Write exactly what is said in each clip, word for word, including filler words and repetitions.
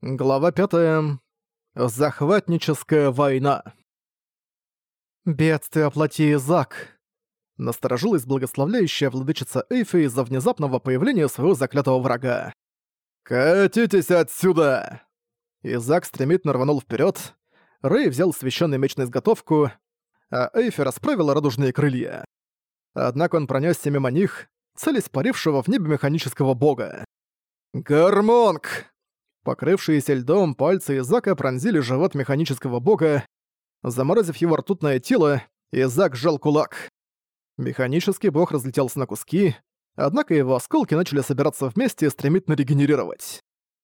Глава пятая. Захватническая война. «Бедствие оплати, Зак!» Насторожилась благословляющая владычица Эйфи из-за внезапного появления своего заклятого врага. «Катитесь отсюда!» Изак стремительно рванул вперед. Рэй взял священный меч на изготовку, а Эйфи расправила радужные крылья. Однако он пронесся мимо них, целясь парившего в небе механического бога. «Гармонг!» Покрывшиеся льдом пальцы Изака пронзили живот механического бога. Заморозив его ртутное тело, Изак сжал кулак. Механический бог разлетелся на куски, однако его осколки начали собираться вместе и стремительно регенерировать.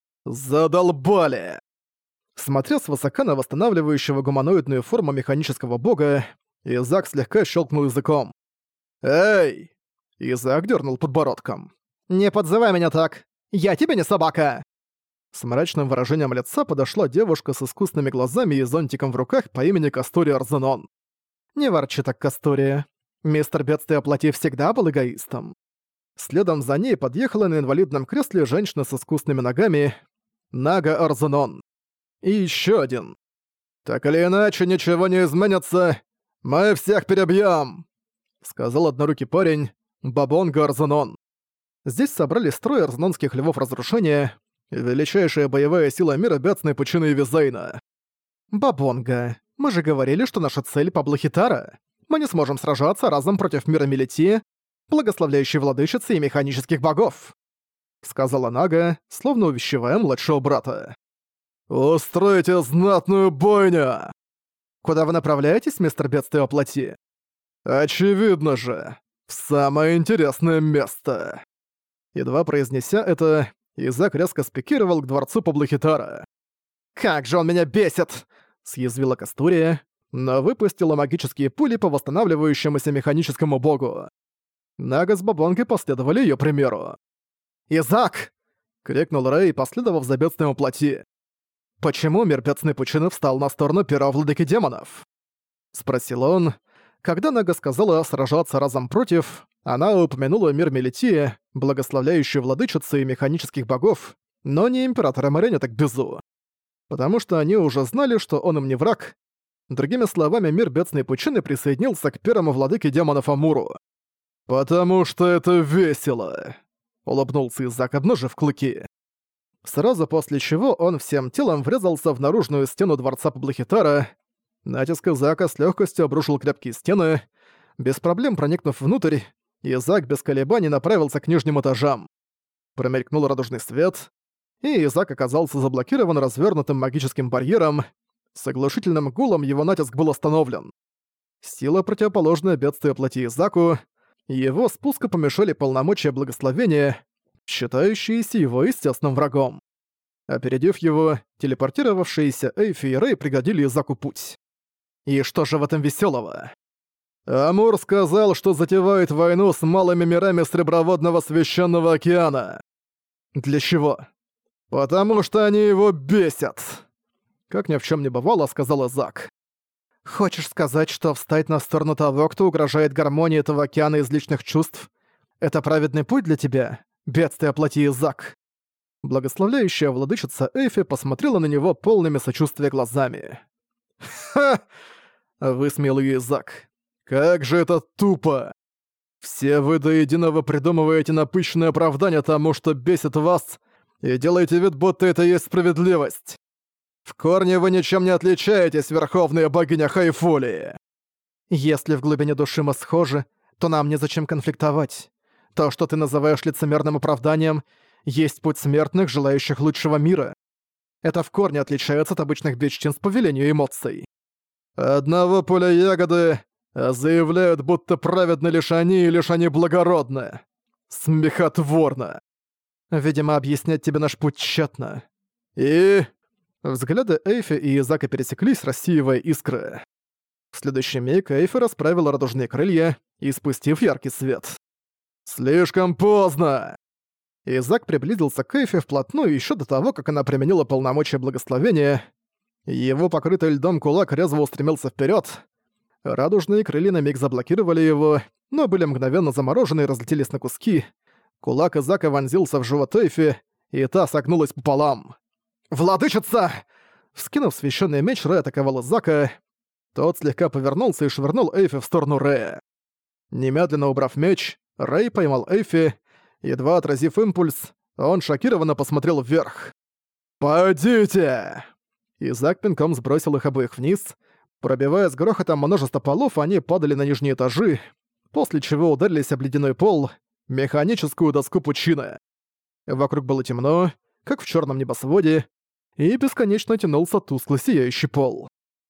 «Задолбали!» Смотря свысока на восстанавливающего гуманоидную форму механического бога, Изак слегка щелкнул языком. «Эй!» Изак дернул подбородком. «Не подзывай меня так! Я тебе не собака!» С мрачным выражением лица подошла девушка с искусными глазами и зонтиком в руках по имени Кастория Арзенон. «Не ворчи так, Кастория. Мистер Бедствие оплати всегда был эгоистом». Следом за ней подъехала на инвалидном кресле женщина с искусными ногами Нага Арзенон. И еще один. «Так или иначе, ничего не изменится. Мы всех перебьем!» Сказал однорукий парень Бабонга Арзенон. Здесь собрались трое арзенонских львов разрушения, величайшая боевая сила мира Бедственной пучины Визейна. «Бабонга, мы же говорили, что наша цель — Пабло Хитара. Мы не сможем сражаться разом против мира Мелити, благословляющей владычицы и механических богов», — сказала Нага, словно увещевая младшего брата. «Устройте знатную бойню!» «Куда вы направляетесь, мистер Бедствие оплати?» «Очевидно же, в самое интересное место!» Едва произнеся это, Изак резко спикировал к дворцу Пабло Хитара. «Как же он меня бесит!» — съязвила Кастория, но выпустила магические пули по восстанавливающемуся механическому богу. Нага с Бабонкой последовали её примеру. «Изак!» — крикнул Рэй, последовав за бедствием плоти. «Почему мир бедственной пучины встал на сторону первого владыки демонов?» — спросил он. Когда Нага сказала сражаться разом против, она упомянула мир Мелити, благословляющую владычицу и механических богов, но не императора марионеток Безу. Потому что они уже знали, что он им не враг. Другими словами, мир бедственной пучины присоединился к первому владыке демонов Амуру. «Потому что это весело!» — улыбнулся Изак, обнажив клыки. Сразу после чего он всем телом врезался в наружную стену дворца Пабло Хитара. Натиск Изака с легкостью обрушил крепкие стены. Без проблем проникнув внутрь, Изак без колебаний направился к нижним этажам. Промелькнул радужный свет, и Изак оказался заблокирован развернутым магическим барьером. С оглушительным гулом его натиск был остановлен. Сила, противоположная бедствию плоти Изаку, его спуску помешали полномочия благословения, считающиеся его естественным врагом. Опередив его, телепортировавшиеся Эйфи и Рэй преградили Изаку путь. И что же в этом веселого? Амур сказал, что затевает войну с малыми мирами Среброводного Священного Океана. Для чего? Потому что они его бесят. Как ни в чем не бывало, сказал Изак. Хочешь сказать, что встать на сторону того, кто угрожает гармонии этого океана из личных чувств, это праведный путь для тебя? Бедствие оплати, Изак. Благословляющая владычица Эйфи посмотрела на него полными сочувствия глазами. «Ха!» — высмеял её Изак. «Как же это тупо! Все вы до единого придумываете напыщенное оправдание тому, что бесит вас, и делаете вид, будто это есть справедливость. В корне вы ничем не отличаетесь, верховная богиня Хайфулии!» «Если в глубине души мы схожи, то нам незачем конфликтовать. То, что ты называешь лицемерным оправданием, есть путь смертных, желающих лучшего мира. Это в корне отличается от обычных бесчинств по велению эмоций. Одного поля ягоды, а заявляют, будто праведны лишь они и лишь они благородны. Смехотворно. Видимо, объяснять тебе наш путь тщетно. И...» Взгляды Эйфи и Изака пересеклись, рассеивая искры. В следующий миг Эйфи расправила радужные крылья, испустив яркий свет. «Слишком поздно!» Изак приблизился к Эйфи вплотную еще до того, как она применила полномочия благословения. Его покрытый льдом кулак резво устремился вперед. Радужные крылья на миг заблокировали его, но были мгновенно заморожены и разлетелись на куски. Кулак Изака вонзился в живот Эйфи, и та согнулась пополам. «Владычица!» Вскинув священный меч, Рэй атаковал Изака. Тот слегка повернулся и швырнул Эйфи в сторону Рэя. Немедленно убрав меч, Рэй поймал Эйфи. Едва отразив импульс, он шокированно посмотрел вверх. «Пойдите!» Изак пинком сбросил их обоих вниз. Пробивая с грохотом множество полов, они падали на нижние этажи, после чего ударились об ледяной пол, механическую доску пучины. Вокруг было темно, как в черном небосводе, и бесконечно тянулся тускло сияющий пол.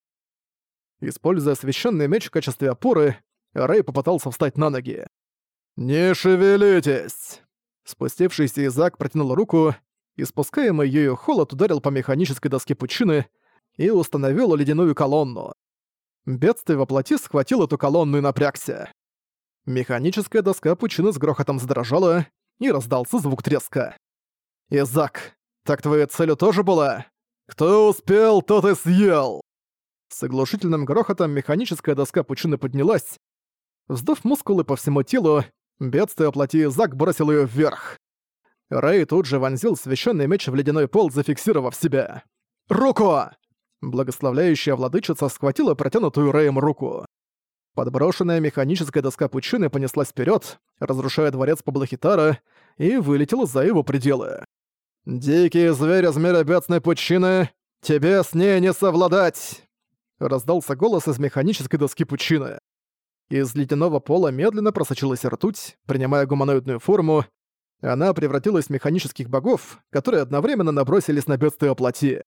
Используя священный меч в качестве опоры, Рэй попытался встать на ноги. «Не шевелитесь!» Спустившийся Изак протянул руку, испускаемый ею холод ударил по механической доске пучины и установил ледяную колонну. Бедствие во плоти схватил эту колонну и напрягся. Механическая доска пучины с грохотом задрожала, и раздался звук треска. «Изак, так твоей целью тоже была? Кто успел, тот и съел!» С оглушительным грохотом механическая доска пучины поднялась. Вздув мускулы по всему телу, бедствие во плоти Изак бросил её вверх. Рэй тут же вонзил священный меч в ледяной пол, зафиксировав себя. «Руку!» Благословляющая владычица схватила протянутую Рэем руку. Подброшенная механическая доска пучины понеслась вперед, разрушая дворец Паблохитара, и вылетела за его пределы. «Дикий зверь из мира бедственной пучины, тебе с ней не совладать!» Раздался голос из механической доски пучины. Из ледяного пола медленно просочилась ртуть, принимая гуманоидную форму. Она превратилась в механических богов, которые одновременно набросились на бедствие плоти.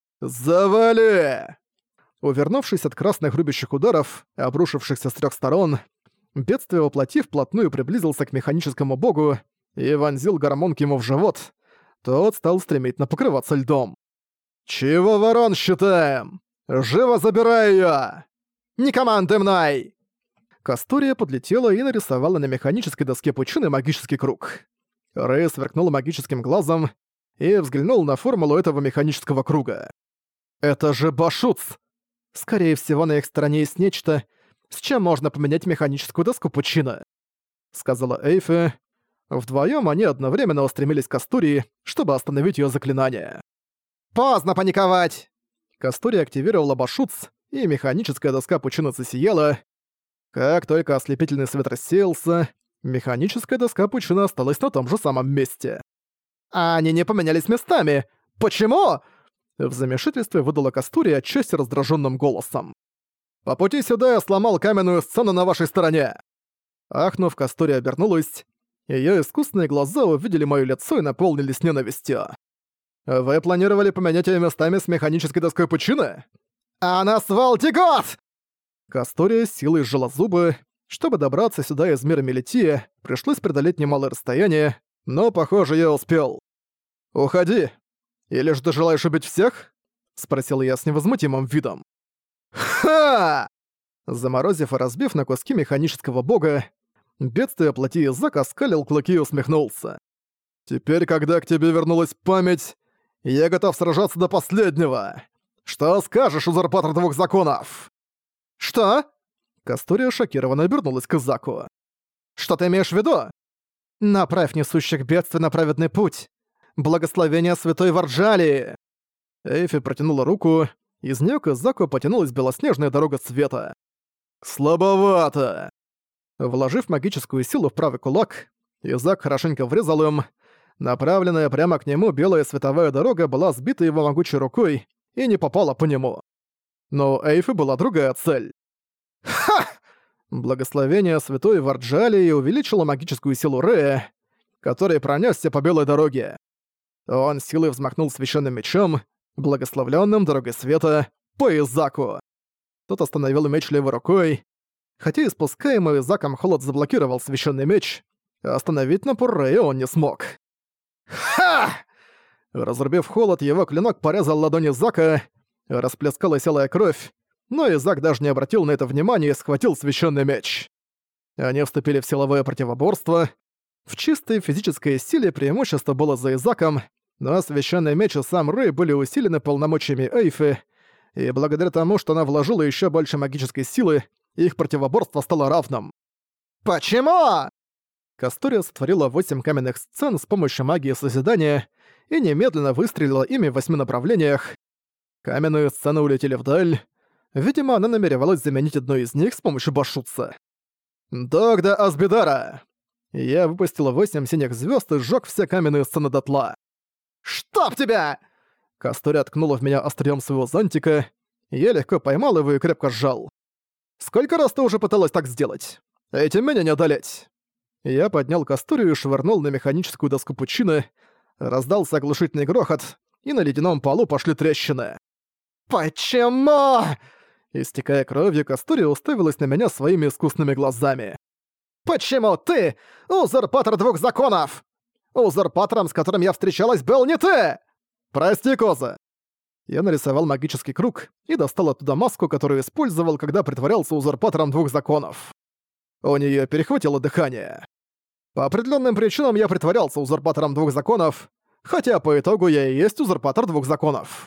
«Завали!» Увернувшись от красных рубящих ударов, обрушившихся с трех сторон, бедствие во плоти вплотную приблизился к механическому богу и вонзил гормонки ему в живот. Тот стал стремительно покрываться льдом. «Чего ворон считаем? Живо забирай её! Не командуй мной!» Кастурия подлетела и нарисовала на механической доске пучины магический круг. Рэй сверкнул магическим глазом и взглянул на формулу этого механического круга. «Это же Башуц! Скорее всего, на их стороне есть нечто, с чем можно поменять механическую доску пучины», — сказала Эйфи. Вдвоём они одновременно устремились к Кастурии, чтобы остановить её заклинание. «Поздно паниковать!» Кастурия активировала Башуц, и механическая доска пучины засияла. Как только ослепительный свет рассеялся, механическая доска пучины осталась на том же самом месте. «А они не поменялись местами! Почему?» В замешательстве выдала Кастурия отчасти раздраженным голосом. «По пути сюда я сломал каменную сцену на вашей стороне!» Ахнув, Кастурия обернулась. Её искусственные глаза увидели моё лицо и наполнились ненавистью. «Вы планировали поменять её местами с механической доской пучины? Она свалтигот!» Кастурия с силой сжала зубы. Чтобы добраться сюда из мира Мелития, пришлось преодолеть немалое расстояние, но, похоже, я успел. «Уходи! Или же ты желаешь убить всех?» — спросил я с невозмутимым видом. «Ха!» Заморозив и разбив на куски механического бога, бедствие плоти Изака скалил клыки и усмехнулся. «Теперь, когда к тебе вернулась память, я готов сражаться до последнего. Что скажешь, узурпатор двух законов?» «Что?» Кастурия шокированно обернулась к Изаку. «Что ты имеешь в виду?» «Направь несущих бедствия на праведный путь. Благословение святой Варджалии!» Эйфи протянула руку, из неё к Изаку потянулась белоснежная дорога света. «Слабовато!» Вложив магическую силу в правый кулак, Изак хорошенько врезал им. Направленная прямо к нему белая световая дорога была сбита его могучей рукой и не попала по нему. Но у Эйфи была другая цель. «Ха!» Благословение святой Варджалии увеличило магическую силу Рэя, который пронёсся по белой дороге. Он силой взмахнул священным мечом, благословленным дорогой света, по Изаку. Тот остановил меч левой рукой. Хотя испускаемый Изаком холод заблокировал священный меч, остановить напор Рэя он не смог. «Ха!» Разрубив холод, его клинок порезал ладонь Изака, расплескалась алая кровь, но Изак даже не обратил на это внимания и схватил священный меч. Они вступили в силовое противоборство. В чистой физической силе преимущество было за Изаком, но священный меч и сам Рэй были усилены полномочиями Эйфи, и благодаря тому, что она вложила еще больше магической силы, их противоборство стало равным. «Почему?» Кастурия сотворила восемь каменных сцен с помощью магии созидания и немедленно выстрелила ими в восьми направлениях. Каменные сцены улетели вдаль. Видимо, она намеревалась заменить одну из них с помощью башутца. «Догда Асбидара!» Я выпустила восемь синих звезд и сжёг все каменные сцены дотла. «Чтоб тебя!» Кастори ткнула в меня острием своего зонтика. Я легко поймал его и крепко сжал. «Сколько раз ты уже пыталась так сделать? Этим меня не одолеть!» Я поднял Касторию и швырнул на механическую доску пучины. Раздался оглушительный грохот, и на ледяном полу пошли трещины. «Почему?» Истекая кровью, Кастория уставилась на меня своими искусными глазами. «Почему ты узурпатор двух законов? Узурпатором, с которым я встречалась, был не ты! Прости, Коза!» Я нарисовал магический круг и достал оттуда маску, которую использовал, когда притворялся узурпатором двух законов. У неё перехватило дыхание. По определённым причинам я притворялся узурпатором двух законов, хотя по итогу я и есть узурпатор двух законов.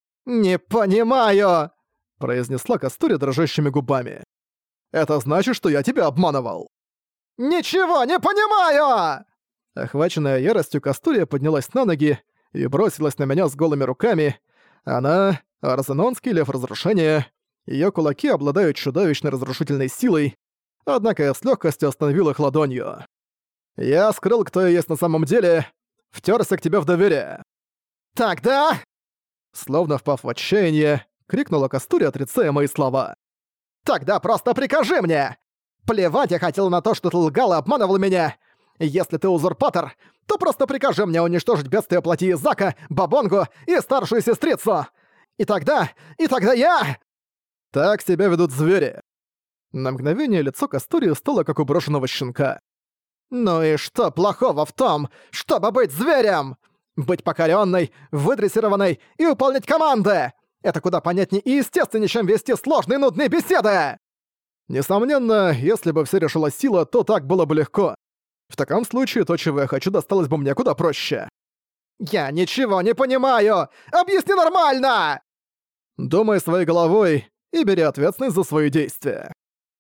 «Не понимаю!» — произнесла Кастори дрожащими губами. «Это значит, что я тебя обманывал!» «Ничего не понимаю!» Охваченная яростью, Кастурия поднялась на ноги и бросилась на меня с голыми руками. Она — Арзенонский лев разрушения. Её кулаки обладают чудовищной разрушительной силой, однако я с лёгкостью остановил их ладонью. «Я скрыл, кто я есть на самом деле, втёрся к тебе в доверие». «Тогда...» Словно впав в отчаяние, крикнула Кастурия, отрицая мои слова. «Тогда просто прикажи мне! Плевать я хотел на то, что ты лгал и обманывал меня! Если ты узурпатор, то просто прикажи мне уничтожить бедствие плоти Изака, Бабонгу и старшую сестрицу! И тогда... и тогда я...» Так себя ведут звери. На мгновение лицо Кастурии стало как у брошенного щенка. «Ну и что плохого в том, чтобы быть зверем? Быть покорённой, выдрессированной и выполнять команды! Это куда понятнее и естественнее, чем вести сложные нудные беседы!» Несомненно, если бы все решила сила, то так было бы легко. В таком случае то, чего я хочу, досталось бы мне куда проще. «Я ничего не понимаю! Объясни нормально!» Думай своей головой и бери ответственность за свои действия.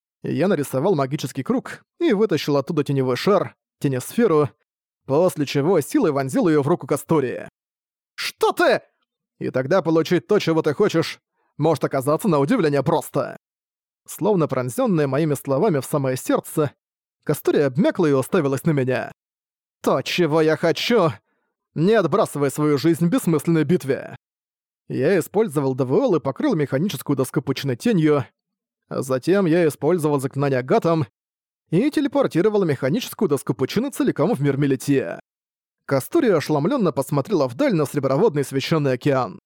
Я нарисовал магический круг и вытащил оттуда теневой шар, тенесферу, после чего силой вонзил её в руку Кастории. «Что ты?» И тогда получить то, чего ты хочешь, может оказаться на удивление просто. Словно пронзённая моими словами в самое сердце, Кастория обмякла и уставилась на меня. «То, чего я хочу, не отбрасывай свою жизнь в бессмысленной битве». Я использовал ДВЛ и покрыл механическую доску пучной тенью. Затем я использовал заклинание Гатом и телепортировал механическую доску пучины целиком в мир Мелития. Кастурия ошеломленно посмотрела вдаль на среброводный священный океан.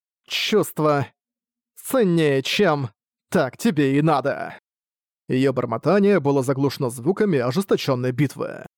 «Чувство ценнее, чем так тебе и надо». Её бормотание было заглушено звуками ожесточенной битвы.